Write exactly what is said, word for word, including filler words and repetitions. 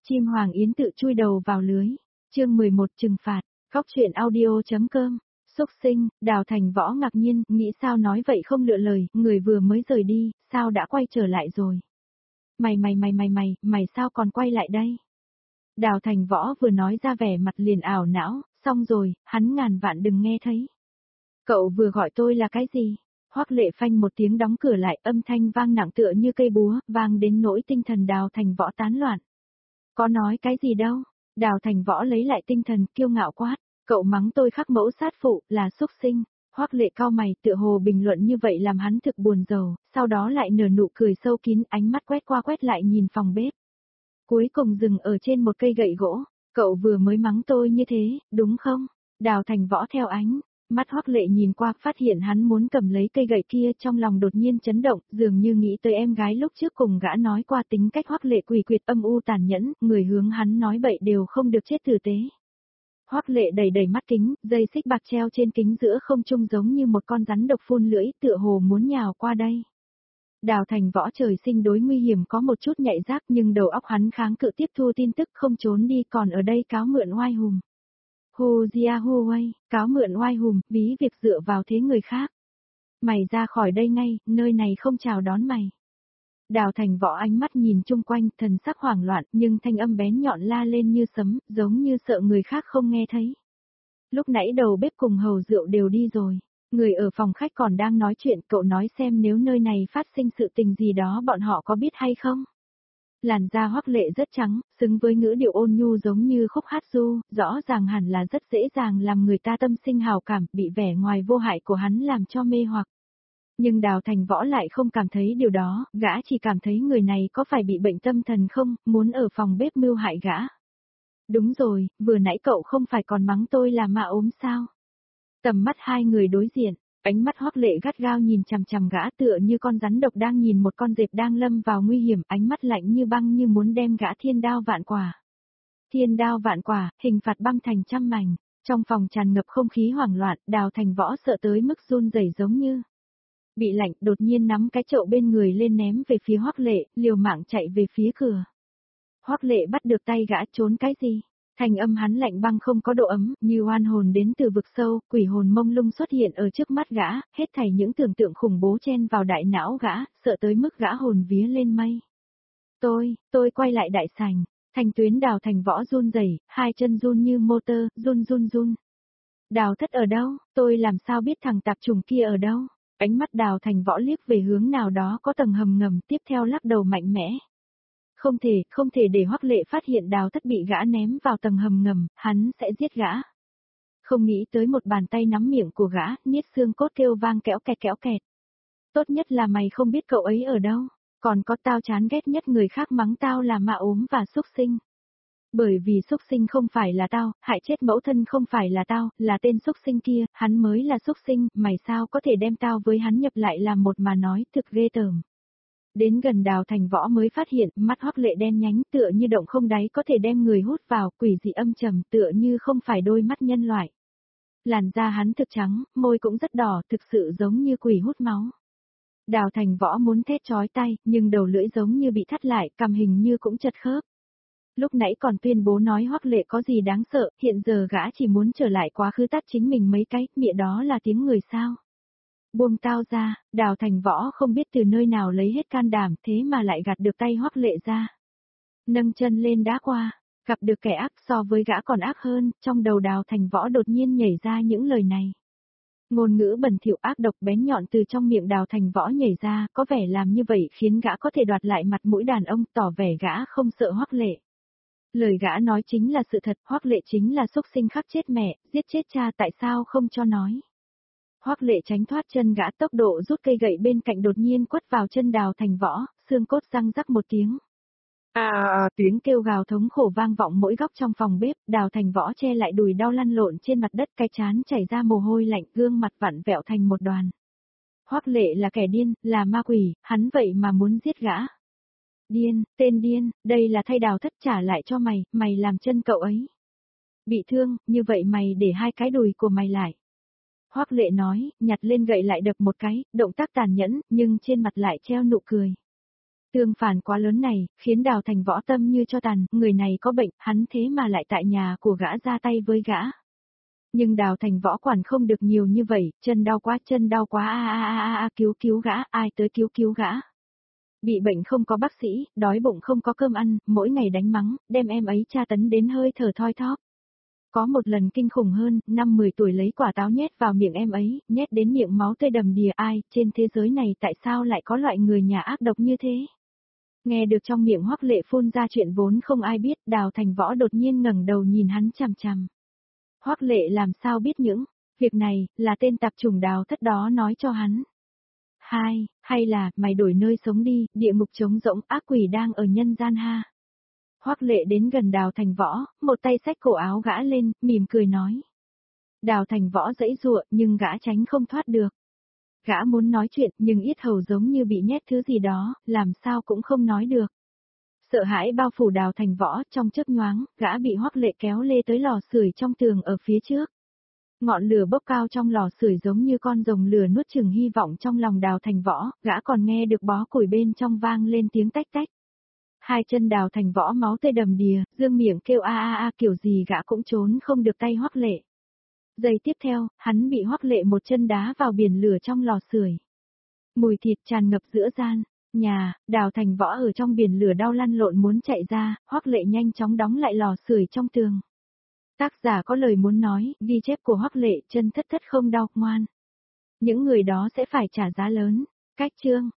Chim hoàng yến tự chui đầu vào lưới. Chương mười một trừng phạt. Góc truyện audio.com. Xúc sinh, Đào Thành Võ ngạc nhiên, nghĩ sao nói vậy không lựa lời, người vừa mới rời đi, sao đã quay trở lại rồi. Mày mày mày mày mày, mày sao còn quay lại đây? Đào Thành Võ vừa nói ra vẻ mặt liền ảo não, xong rồi, hắn ngàn vạn đừng nghe thấy. Cậu vừa gọi tôi là cái gì? Hoắc Lệ phanh một tiếng đóng cửa lại, âm thanh vang nặng tựa như cây búa, vang đến nỗi tinh thần Đào Thành Võ tán loạn. Có nói cái gì đâu? Đào Thành Võ lấy lại tinh thần, kiêu ngạo quát, cậu mắng tôi khắc mẫu sát phụ, là xúc sinh. Hoắc Lệ cau mày, tựa hồ bình luận như vậy làm hắn thực buồn rầu, sau đó lại nở nụ cười sâu kín, ánh mắt quét qua quét lại nhìn phòng bếp. Cuối cùng dừng ở trên một cây gậy gỗ, cậu vừa mới mắng tôi như thế, đúng không? Đào Thành Võ theo ánh mắt Hoắc Lệ nhìn qua, phát hiện hắn muốn cầm lấy cây gậy kia, trong lòng đột nhiên chấn động, dường như nghĩ tới em gái lúc trước cùng gã nói qua tính cách Hoắc Lệ quỷ quyệt âm u tàn nhẫn, người hướng hắn nói bậy đều không được chết tử tế. Hoắc Lệ đầy đầy mắt kính, dây xích bạc treo trên kính giữa không trung giống như một con rắn độc phun lưỡi, tựa hồ muốn nhào qua đây. Đào Thành Võ trời sinh đối nguy hiểm có một chút nhạy giác, nhưng đầu óc hắn kháng cự tiếp thu tin tức, không trốn đi, còn ở đây cáo mượn oai hùng. Hu Jia Huawei, cáo mượn oai hùng, ví việc dựa vào thế người khác. Mày ra khỏi đây ngay, nơi này không chào đón mày. Đào Thành Võ ánh mắt nhìn chung quanh, thần sắc hoảng loạn, nhưng thanh âm bén nhọn la lên như sấm, giống như sợ người khác không nghe thấy. Lúc nãy đầu bếp cùng hầu rượu đều đi rồi. Người ở phòng khách còn đang nói chuyện, cậu nói xem nếu nơi này phát sinh sự tình gì đó bọn họ có biết hay không? Làn da Hoắc Lệ rất trắng, xứng với ngữ điệu ôn nhu giống như khúc hát ru, rõ ràng hẳn là rất dễ dàng làm người ta tâm sinh hào cảm, bị vẻ ngoài vô hại của hắn làm cho mê hoặc. Nhưng Đào Thành Võ lại không cảm thấy điều đó, gã chỉ cảm thấy người này có phải bị bệnh tâm thần không, muốn ở phòng bếp mưu hại gã. Đúng rồi, vừa nãy cậu không phải còn mắng tôi là ma ốm sao? Tầm mắt hai người đối diện, ánh mắt Hoắc Lệ gắt gao nhìn chằm chằm gã tựa như con rắn độc đang nhìn một con dẹp đang lâm vào nguy hiểm, ánh mắt lạnh như băng như muốn đem gã thiên đao vạn quả. Thiên đao vạn quả, hình phạt băng thành trăm mảnh, trong phòng tràn ngập không khí hoảng loạn, Đào Thành Võ sợ tới mức run rẩy giống như bị lạnh, đột nhiên nắm cái chậu bên người lên ném về phía Hoắc Lệ, liều mạng chạy về phía cửa. Hoắc Lệ bắt được tay gã, trốn cái gì? Thành âm hắn lạnh băng không có độ ấm, như oan hồn đến từ vực sâu, quỷ hồn mông lung xuất hiện ở trước mắt gã, hết thảy những tưởng tượng khủng bố chen vào đại não gã, sợ tới mức gã hồn vía lên mây. Tôi, tôi quay lại đại sảnh, Thành Tuyến Đào Thành Võ run rẩy, hai chân run như motor, run run run. Đào Thất ở đâu, tôi làm sao biết thằng tạp trùng kia ở đâu? Ánh mắt Đào Thành Võ liếc về hướng nào đó có tầng hầm ngầm, tiếp theo lắc đầu mạnh mẽ. Không thể, không thể để Hoắc Lệ phát hiện Đào Thất bị gã ném vào tầng hầm ngầm, hắn sẽ giết gã. Không nghĩ tới một bàn tay nắm miệng của gã, niết xương cốt kêu vang kéo kẹt kéo kẹt. Tốt nhất là mày không biết cậu ấy ở đâu, còn có tao chán ghét nhất người khác mắng tao là ma ốm và xúc sinh. Bởi vì xúc sinh không phải là tao, hại chết mẫu thân không phải là tao, là tên xúc sinh kia, hắn mới là xúc sinh, mày sao có thể đem tao với hắn nhập lại làm một mà nói, thực ghê tởm. Đến gần Đào Thành Võ mới phát hiện, mắt Hoắc Lệ đen nhánh tựa như động không đáy có thể đem người hút vào, quỷ dị âm trầm tựa như không phải đôi mắt nhân loại. Làn da hắn thực trắng, môi cũng rất đỏ, thực sự giống như quỷ hút máu. Đào Thành Võ muốn thét chói tai, nhưng đầu lưỡi giống như bị thắt lại, cằm hình như cũng chật khớp. Lúc nãy còn tuyên bố nói Hoắc Lệ có gì đáng sợ, hiện giờ gã chỉ muốn trở lại quá khứ tát chính mình mấy cái, mẹ đó là tiếng người sao? Buông tao ra, Đào Thành Võ không biết từ nơi nào lấy hết can đảm, thế mà lại gạt được tay Hoắc Lệ ra. Nâng chân lên đá qua, gặp được kẻ ác so với gã còn ác hơn, trong đầu Đào Thành Võ đột nhiên nhảy ra những lời này. Ngôn ngữ bẩn thỉu ác độc bén nhọn từ trong miệng Đào Thành Võ nhảy ra, có vẻ làm như vậy khiến gã có thể đoạt lại mặt mũi đàn ông, tỏ vẻ gã không sợ Hoắc Lệ. Lời gã nói chính là sự thật, Hoắc Lệ chính là xúc sinh khắc chết mẹ, giết chết cha, tại sao không cho nói. Hoắc Lệ tránh thoát chân gã, tốc độ rút cây gậy bên cạnh đột nhiên quất vào chân Đào Thành Võ, xương cốt răng rắc một tiếng. À, à tiếng kêu gào thống khổ vang vọng mỗi góc trong phòng bếp, Đào Thành Võ che lại đùi đau lăn lộn trên mặt đất, cái trán chảy ra mồ hôi lạnh, gương mặt vặn vẹo thành một đoàn. Hoắc Lệ là kẻ điên, là ma quỷ, hắn vậy mà muốn giết gã. Điên, tên điên, đây là thay Đào Thất trả lại cho mày, mày làm chân cậu ấy bị thương, như vậy mày để hai cái đùi của mày lại. Hoắc Lệ nói, nhặt lên gậy lại đập một cái, động tác tàn nhẫn, nhưng trên mặt lại treo nụ cười. Tương phản quá lớn này, khiến Đào Thành Võ tâm như cho tàn, người này có bệnh, hắn thế mà lại tại nhà của gã ra tay với gã. Nhưng Đào Thành Võ quản không được nhiều như vậy, chân đau quá, chân đau quá, a a a a cứu cứu gã, ai tới cứu cứu gã. Bị bệnh không có bác sĩ, đói bụng không có cơm ăn, mỗi ngày đánh mắng, đem em ấy tra tấn đến hơi thở thoi thóp. Có một lần kinh khủng hơn, năm mười tuổi lấy quả táo nhét vào miệng em ấy, nhét đến miệng máu tươi đầm đìa, ai, trên thế giới này tại sao lại có loại người nhà ác độc như thế? Nghe được trong miệng Hoắc Lệ phun ra chuyện vốn không ai biết, Đào Thành Võ đột nhiên ngẩng đầu nhìn hắn chằm chằm. Hoắc Lệ làm sao biết những việc này, là tên tạp chủng Đào Thất đó nói cho hắn. Hai, hay là, mày đổi nơi sống đi, địa ngục trống rỗng, ác quỷ đang ở nhân gian ha. Hoắc Lệ đến gần Đào Thành Võ, một tay xách cổ áo gã lên, mỉm cười nói. Đào Thành Võ giãy giụa, nhưng gã tránh không thoát được. Gã muốn nói chuyện, nhưng yết hầu giống như bị nhét thứ gì đó, làm sao cũng không nói được. Sợ hãi bao phủ Đào Thành Võ, trong chớp nhoáng, gã bị Hoắc Lệ kéo lê tới lò sưởi trong tường ở phía trước. Ngọn lửa bốc cao trong lò sưởi giống như con rồng lửa nuốt chửng hy vọng trong lòng Đào Thành Võ, gã còn nghe được bó củi bên trong vang lên tiếng tách tách. Hai chân Đào Thành Võ máu tươi đầm đìa, dương miệng kêu a a a kiểu gì gã cũng trốn không được tay Hoắc Lệ. Giây tiếp theo, hắn bị Hoắc Lệ một chân đá vào biển lửa trong lò sưởi. Mùi thịt tràn ngập giữa gian. Nhà, Đào Thành Võ ở trong biển lửa đau lăn lộn muốn chạy ra, Hoắc Lệ nhanh chóng đóng lại lò sưởi trong tường. Tác giả có lời muốn nói, ghi chép của Hoắc Lệ, chân thất thất không đau, ngoan. Những người đó sẽ phải trả giá lớn. Cách chương